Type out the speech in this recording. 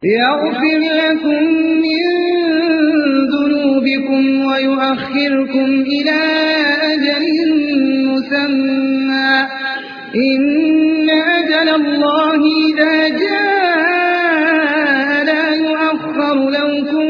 يغفر لكم من ذنوبكم ويؤخركم إلى أجل مسمى إن أجل الله إذا جاء لا يؤخر لو كنتم